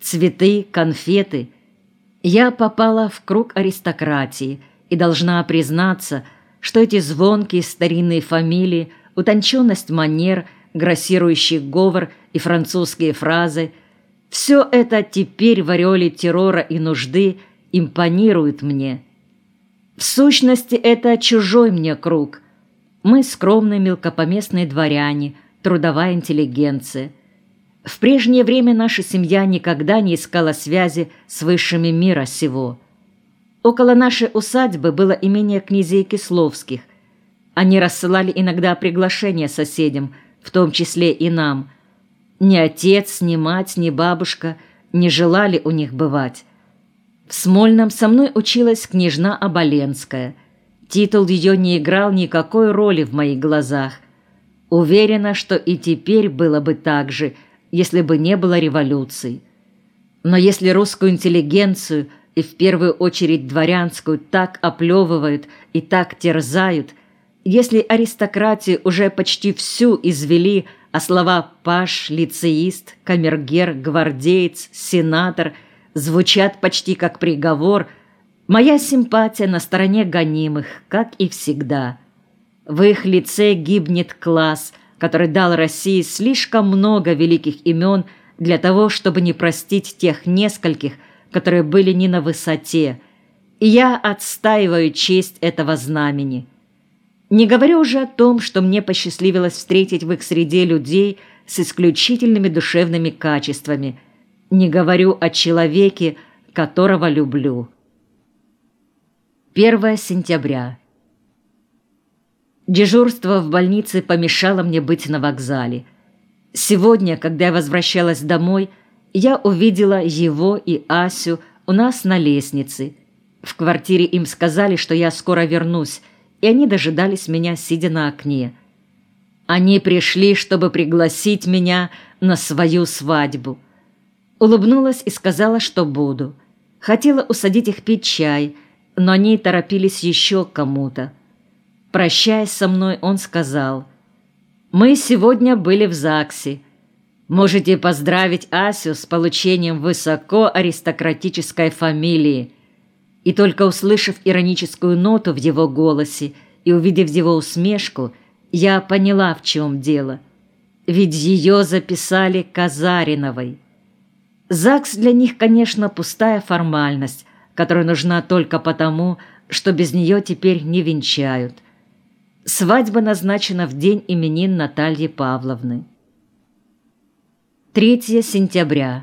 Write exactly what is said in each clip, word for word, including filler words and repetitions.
цветы, конфеты. Я попала в круг аристократии и должна признаться, что эти звонкие старинные фамилии, утонченность манер, грассирующий говор и французские фразы – все это теперь в ореоле террора и нужды импонирует мне. В сущности, это чужой мне круг. Мы скромные мелкопоместные дворяне, трудовая интеллигенция. В прежнее время наша семья никогда не искала связи с высшими мира сего. Около нашей усадьбы было имение князей Кисловских. Они рассылали иногда приглашения соседям, в том числе и нам. Ни отец, ни мать, ни бабушка не желали у них бывать. В Смольном со мной училась княжна Оболенская. Титул ее не играл никакой роли в моих глазах. Уверена, что и теперь было бы так же, если бы не было революции. Но если русскую интеллигенцию, и в первую очередь дворянскую, так оплевывают и так терзают, если аристократию уже почти всю извели, а слова «паш», «лицеист», «камергер», «гвардеец», «сенатор» звучат почти как приговор, моя симпатия на стороне гонимых, как и всегда. В их лице гибнет класс, который дал России слишком много великих имен для того, чтобы не простить тех нескольких, которые были не на высоте, и я отстаиваю честь этого знамени. Не говорю уже о том, что мне посчастливилось встретить в их среде людей с исключительными душевными качествами. Не говорю о человеке, которого люблю. первое сентября. Дежурство в больнице помешало мне быть на вокзале. Сегодня, когда я возвращалась домой, я увидела его и Асю у нас на лестнице. В квартире им сказали, что я скоро вернусь, и они дожидались меня, сидя на окне. Они пришли, чтобы пригласить меня на свою свадьбу. Улыбнулась и сказала, что буду. Хотела усадить их пить чай, но они торопились еще к кому-то. Прощаясь со мной, он сказал: «Мы сегодня были в ЗАГСе. Можете поздравить Асю с получением высокоаристократической фамилии». И только услышав ироническую ноту в его голосе и увидев его усмешку, я поняла, в чем дело. Ведь ее записали Казариновой. ЗАГС для них, конечно, пустая формальность, которая нужна только потому, что без нее теперь не венчают. Свадьба назначена в день именин Натальи Павловны. третье сентября.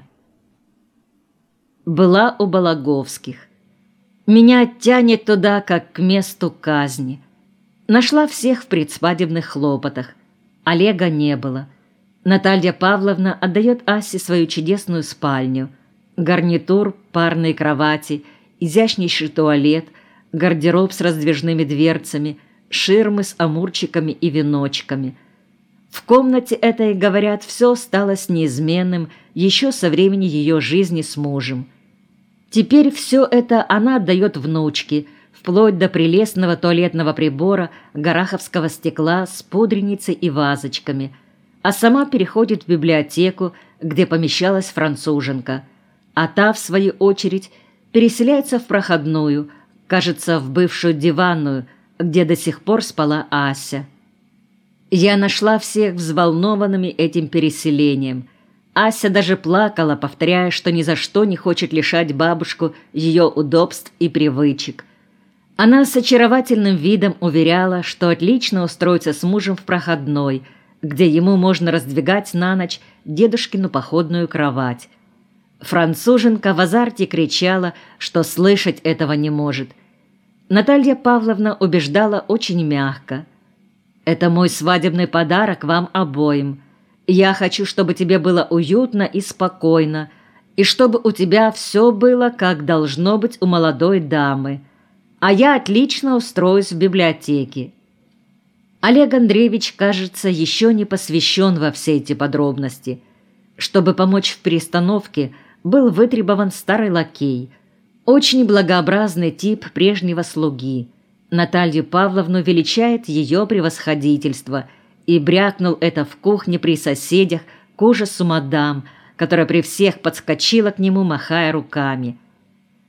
Была у Балаговских. Меня тянет туда, как к месту казни. Нашла всех в предсвадебных хлопотах. Олега не было. Наталья Павловна отдает Асе свою чудесную спальню. Гарнитур, парные кровати, изящнейший туалет, гардероб с раздвижными дверцами, ширмы с амурчиками и веночками. В комнате этой, говорят, все осталось неизменным еще со времени ее жизни с мужем. Теперь все это она отдает внучке, вплоть до прелестного туалетного прибора гараховского стекла с пудреницей и вазочками, а сама переходит в библиотеку, где помещалась француженка, а та, в свою очередь, переселяется в проходную, кажется, в бывшую диванную, где до сих пор спала Ася. Я нашла всех взволнованными этим переселением. Ася даже плакала, повторяя, что ни за что не хочет лишать бабушку ее удобств и привычек. Она с очаровательным видом уверяла, что отлично устроится с мужем в проходной, где ему можно раздвигать на ночь дедушкину походную кровать. Француженка в азарте кричала, что слышать этого не может. Наталья Павловна убеждала очень мягко: «Это мой свадебный подарок вам обоим. Я хочу, чтобы тебе было уютно и спокойно, и чтобы у тебя все было, как должно быть у молодой дамы. А я отлично устроюсь в библиотеке». Олег Андреевич, кажется, еще не посвящен во все эти подробности. Чтобы помочь в перестановке, был вытребован старый лакей, очень благообразный тип прежнего слуги. Наталью Павловну величает ее превосходительство, и брякнул это в кухне при соседях к ужасу мадам, которая при всех подскочила к нему, махая руками.